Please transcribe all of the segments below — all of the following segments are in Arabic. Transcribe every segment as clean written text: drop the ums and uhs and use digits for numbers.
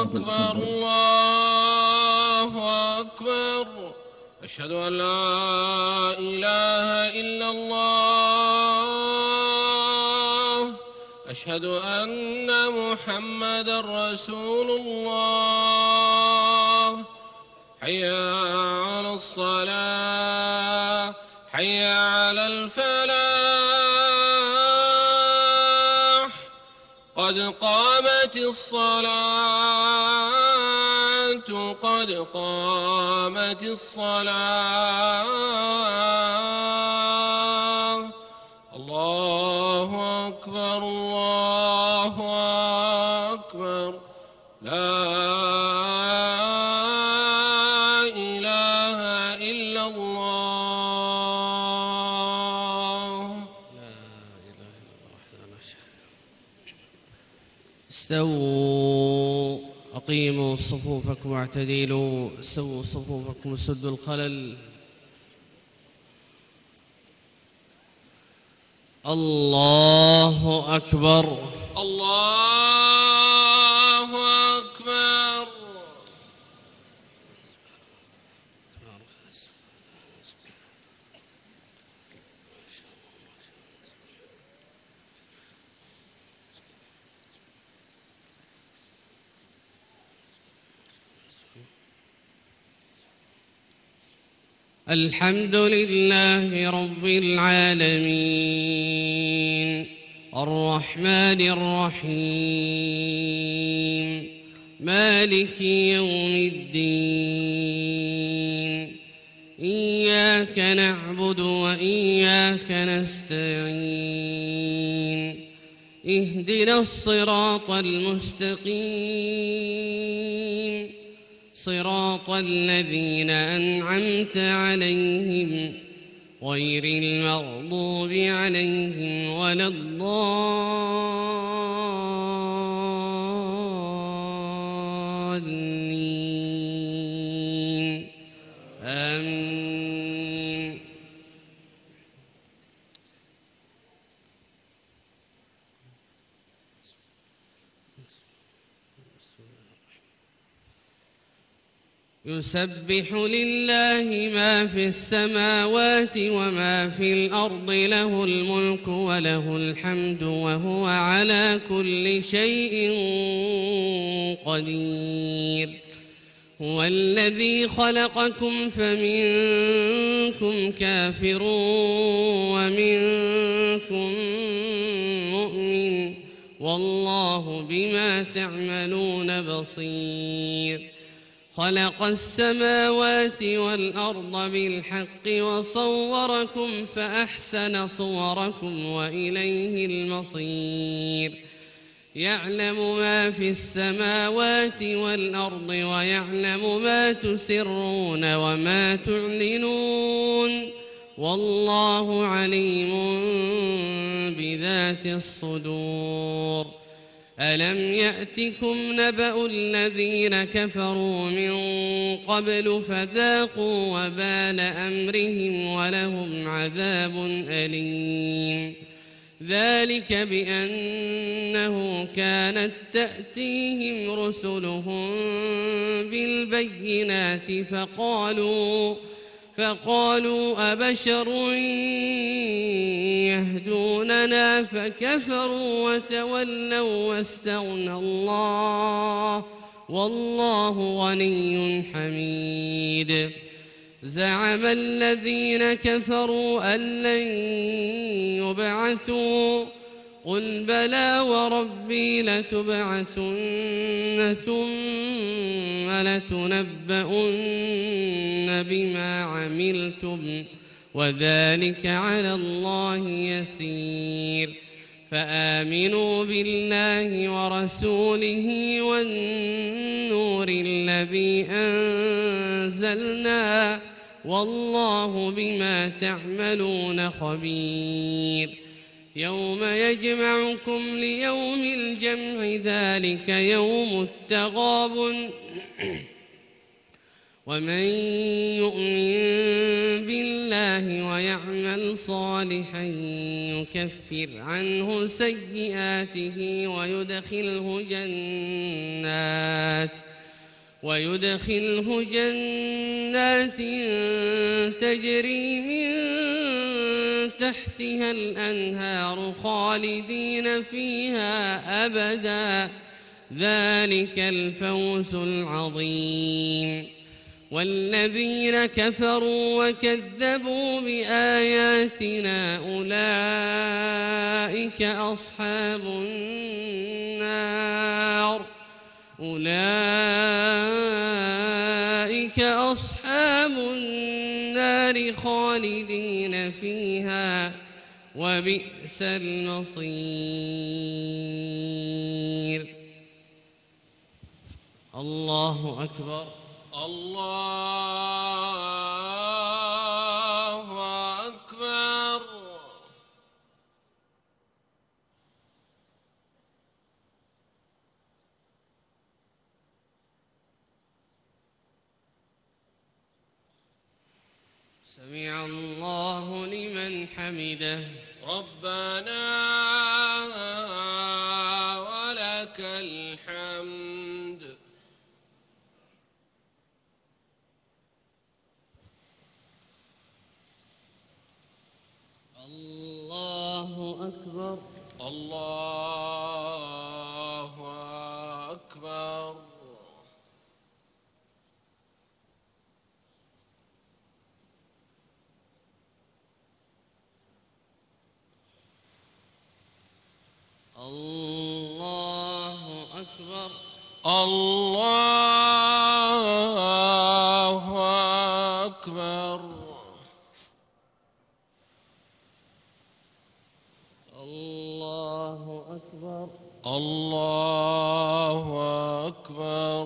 أكبر الله أكبر. أشهد أن لا إله إلا الله. أشهد أن محمدا رسول الله. حي على الصلاة، حي على الفلاح، قد قامت الصلاة، قد قامت الصلاة. الله أكبر الله أكبر. لا إله إلا الله. لا إله إلا الله وحده لا شريك له. استووا، أقيموا صفوفكم واعتدلوا، سووا صفوفكم وسدوا الخلل. الله أكبر الله أكبر. الحمد لله رب العالمين، الرحمن الرحيم، مالك يوم الدين. إياك نعبد وإياك نستعين. اهدنا الصراط المستقيم، صراط الذين أنعمت عليهم غير المغضوب عليهم ولا الضالين. آمين. يسبح لله ما في السماوات وما في الأرض، له الملك وله الحمد وهو على كل شيء قدير. هو الذي خلقكم فمنكم كافر ومنكم مؤمن، والله بما تعملون بصير. خلق السماوات والأرض بالحق وصوركم فأحسن صوركم وإليه المصير. يعلم ما في السماوات والأرض ويعلم ما تسرون وما تعلنون، والله عليم بذات الصدور. ألم يأتكم نبأ الذين كفروا من قبل فذاقوا وبال أمرهم ولهم عذاب أليم. ذلك بأنه كانت تأتيهم رسلهم بالبينات فقالوا أبشر يهدوننا فكفروا وتولوا واستغنى الله، والله غني حميد. زعم الذين كفروا أن لن يبعثوا، قل بلى وربي لتبعثن ثم لتنبؤن بما عملتم، وذلك على الله يسير. فآمنوا بالله ورسوله والنور الذي أنزلنا، والله بما تعملون خبير. يوم يجمعكم ليوم الجمع، ذلك يوم التغابن. ومن يؤمن بالله ويعمل صالحا يكفر عنه سيئاته ويدخله جنات تجري من تحتها الأنهار خالدين فيها أبدا، ذلك الفوز العظيم. والذين كفروا وكذبوا بآياتنا أولئك أصحاب النار خالدين فيها وبئس المصير. الله أكبر. الله أكبر. سمع الله لمن حمده. ربنا ولك الحمد. الله أكبر. الله أكبر. الله أكبر. الله أكبر. الله أكبر. الله أكبر.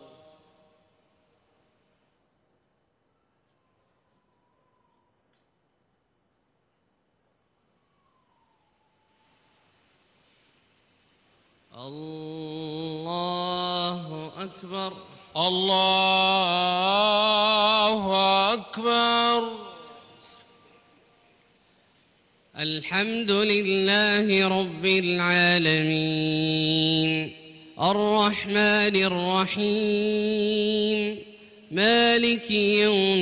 الله أكبر. الله أكبر. الحمد لله رب العالمين الرحمن الرحيم مالك يوم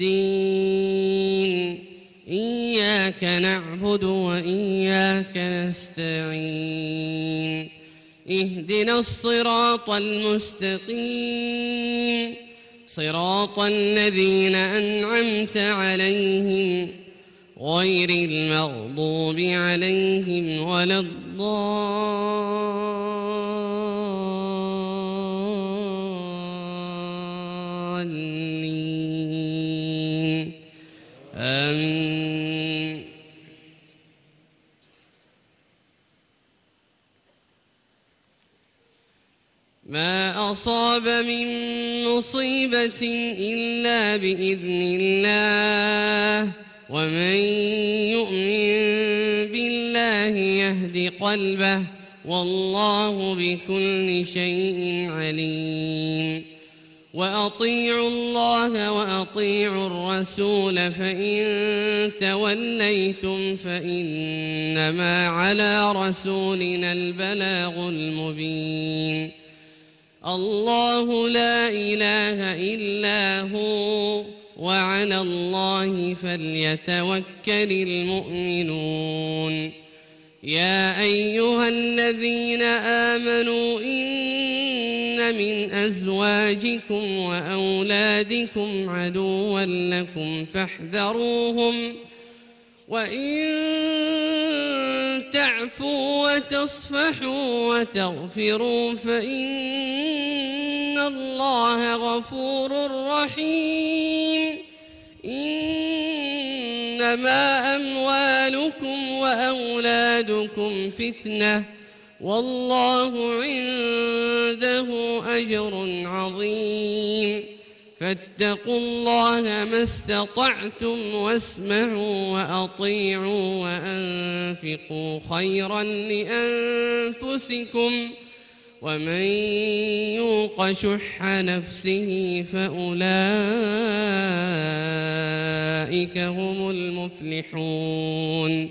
الدين إياك نعبد وإياك نستعين اهدنا الصراط المستقيم صراط الذين أنعمت عليهم غير المغضوب عليهم ولا الضالين آمين. ما أصاب من مصيبة إلا بإذن الله ومن يؤمن بالله يهد قلبه والله بكل شيء عليم. وأطيعوا الله وأطيعوا الرسول فإن توليتم فإنما على رسولنا البلاغ المبين. الله لا إله إلا هو وعلى الله فليتوكل المؤمنون. يا أيها الذين آمنوا إن من أزواجكم وأولادكم عدوا لكم فاحذروهم وإن تعفوا وتصفحوا وتغفروا فإن الله غفور رحيم. إنما أموالكم وأولادكم فتنة والله عنده أجر عظيم. فاتقوا الله ما استطعتم واسمعوا وأطيعوا وأنفقوا خيرا لأنفسكم ومن يوق شح نفسه فأولئك هم المفلحون.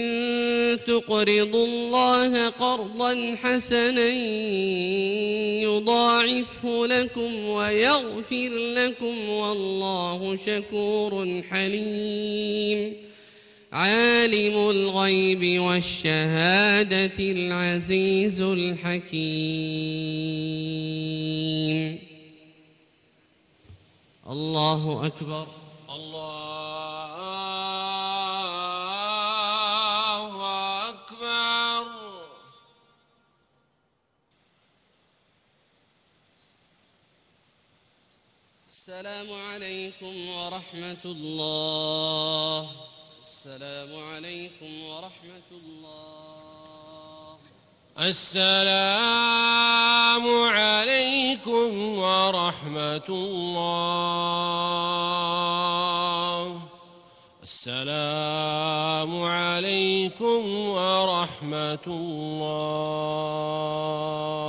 إن تقرضوا الله قرضا حسنا يضاعفه لكم ويغفر لكم والله شكور حليم. عالم الغيب والشهادة العزيز الحكيم. الله أكبر. الله أكبر. السلام عليكم ورحمة الله. السلام عليكم ورحمة الله. السلام عليكم ورحمة الله. السلام عليكم ورحمة الله.